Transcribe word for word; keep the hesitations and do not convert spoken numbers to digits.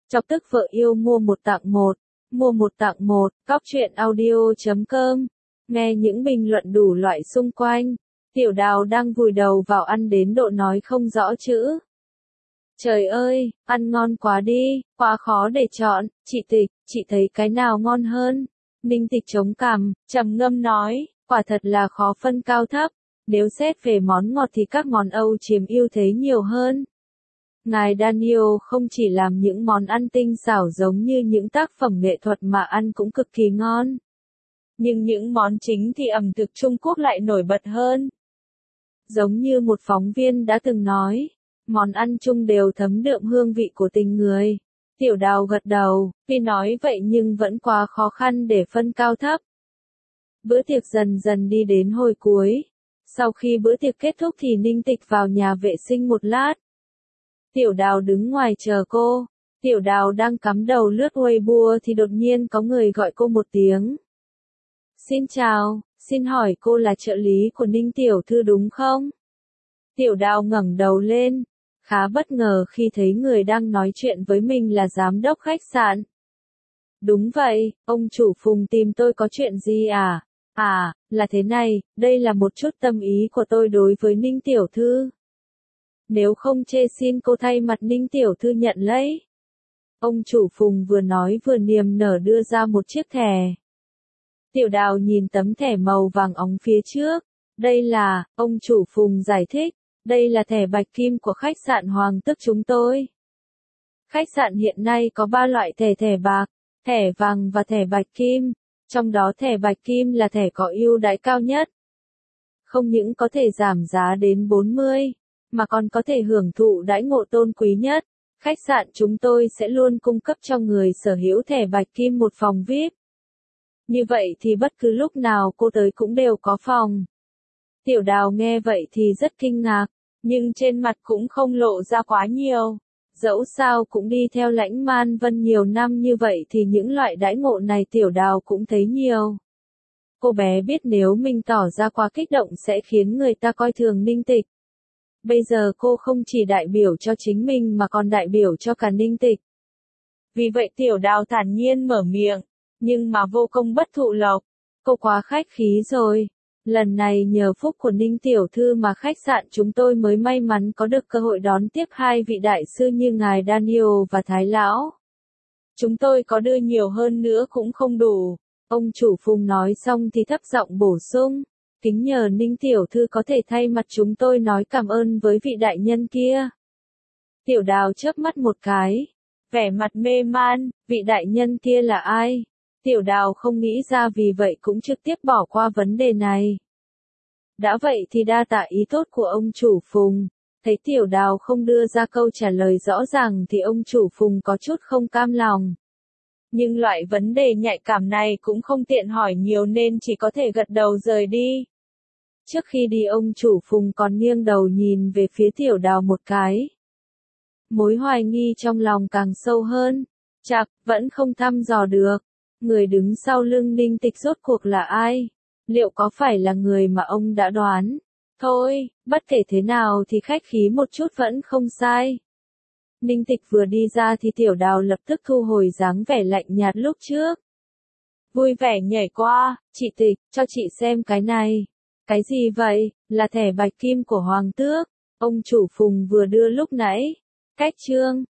Chọc tức vợ yêu mua một tặng một, mua một tặng một, cóc truyện audio chấm com. Nghe những bình luận đủ loại xung quanh, Tiểu Đào đang vùi đầu vào ăn đến độ nói không rõ chữ. Trời ơi, ăn ngon quá đi, quá khó để chọn, chị Tịch, chị thấy cái nào ngon hơn? Ninh Tịch chống cằm, trầm ngâm nói, quả thật là khó phân cao thấp, nếu xét về món ngọt thì các món Âu chiếm ưu thế nhiều hơn. Ngài Daniel không chỉ làm những món ăn tinh xảo giống như những tác phẩm nghệ thuật mà ăn cũng cực kỳ ngon. Nhưng những món chính thì ẩm thực Trung Quốc lại nổi bật hơn. Giống như một phóng viên đã từng nói, món ăn chung đều thấm đượm hương vị của tình người. Tiểu Đào gật đầu, tuy nói vậy nhưng vẫn quá khó khăn để phân cao thấp. Bữa tiệc dần dần đi đến hồi cuối. Sau khi bữa tiệc kết thúc thì Ninh Tịch vào nhà vệ sinh một lát. Tiểu Đào đứng ngoài chờ cô. Tiểu Đào đang cắm đầu lướt Weibo thì đột nhiên có người gọi cô một tiếng. Xin chào, xin hỏi cô là trợ lý của Ninh Tiểu Thư đúng không? Tiểu Đào ngẩng đầu lên, khá bất ngờ khi thấy người đang nói chuyện với mình là giám đốc khách sạn. Đúng vậy, ông chủ Phùng tìm tôi có chuyện gì à? À, là thế này, đây là một chút tâm ý của tôi đối với Ninh Tiểu Thư. Nếu không chê xin cô thay mặt Ninh Tiểu Thư nhận lấy. Ông chủ Phùng vừa nói vừa niềm nở đưa ra một chiếc thẻ. Tiểu Đào nhìn tấm thẻ màu vàng óng phía trước. Đây là, ông chủ Phùng giải thích, đây là thẻ bạch kim của khách sạn Hoàng Tước chúng tôi. Khách sạn hiện nay có ba loại thẻ thẻ bạc, thẻ vàng và thẻ bạch kim. Trong đó thẻ bạch kim là thẻ có ưu đãi cao nhất. Không những có thể giảm giá đến bốn mươi, mà còn có thể hưởng thụ đãi ngộ tôn quý nhất. Khách sạn chúng tôi sẽ luôn cung cấp cho người sở hữu thẻ bạch kim một phòng vi ai pi. Như vậy thì bất cứ lúc nào cô tới cũng đều có phòng. Tiểu Đào nghe vậy thì rất kinh ngạc, nhưng trên mặt cũng không lộ ra quá nhiều. Dẫu sao cũng đi theo Lãnh Man Vân nhiều năm như vậy thì những loại đãi ngộ này Tiểu Đào cũng thấy nhiều. Cô bé biết nếu mình tỏ ra quá kích động sẽ khiến người ta coi thường Ninh Tịch. Bây giờ cô không chỉ đại biểu cho chính mình mà còn đại biểu cho cả Ninh Tịch. Vì vậy Tiểu Đào thản nhiên mở miệng, nhưng mà vô công bất thụ lộc. Cô quá khách khí rồi. Lần này nhờ phúc của Ninh Tiểu Thư mà khách sạn chúng tôi mới may mắn có được cơ hội đón tiếp hai vị đại sư như ngài Daniel và Thái Lão. Chúng tôi có đưa nhiều hơn nữa cũng không đủ. Ông chủ Phùng nói xong thì thấp giọng bổ sung. Kính nhờ Ninh Tiểu Thư có thể thay mặt chúng tôi nói cảm ơn với vị đại nhân kia. Tiểu Đào chớp mắt một cái. Vẻ mặt mê man, vị đại nhân kia là ai? Tiểu Đào không nghĩ ra vì vậy cũng trực tiếp bỏ qua vấn đề này. Đã vậy thì đa tạ ý tốt của ông chủ Phùng. Thấy Tiểu Đào không đưa ra câu trả lời rõ ràng thì ông chủ Phùng có chút không cam lòng. Nhưng loại vấn đề nhạy cảm này cũng không tiện hỏi nhiều nên chỉ có thể gật đầu rời đi. Trước khi đi ông chủ Phùng còn nghiêng đầu nhìn về phía Tiểu Đào một cái. Mối hoài nghi trong lòng càng sâu hơn. Chạc, vẫn không thăm dò được. Người đứng sau lưng Ninh Tịch rốt cuộc là ai? Liệu có phải là người mà ông đã đoán? Thôi, bất kể thế nào thì khách khí một chút vẫn không sai. Ninh Tịch vừa đi ra thì Tiểu Đào lập tức thu hồi dáng vẻ lạnh nhạt lúc trước. Vui vẻ nhảy qua, chị Tịch, cho chị xem cái này. Cái gì vậy? Là thẻ bạch kim của Hoàng Tước. Ông chủ Phùng vừa đưa lúc nãy. Cách chương.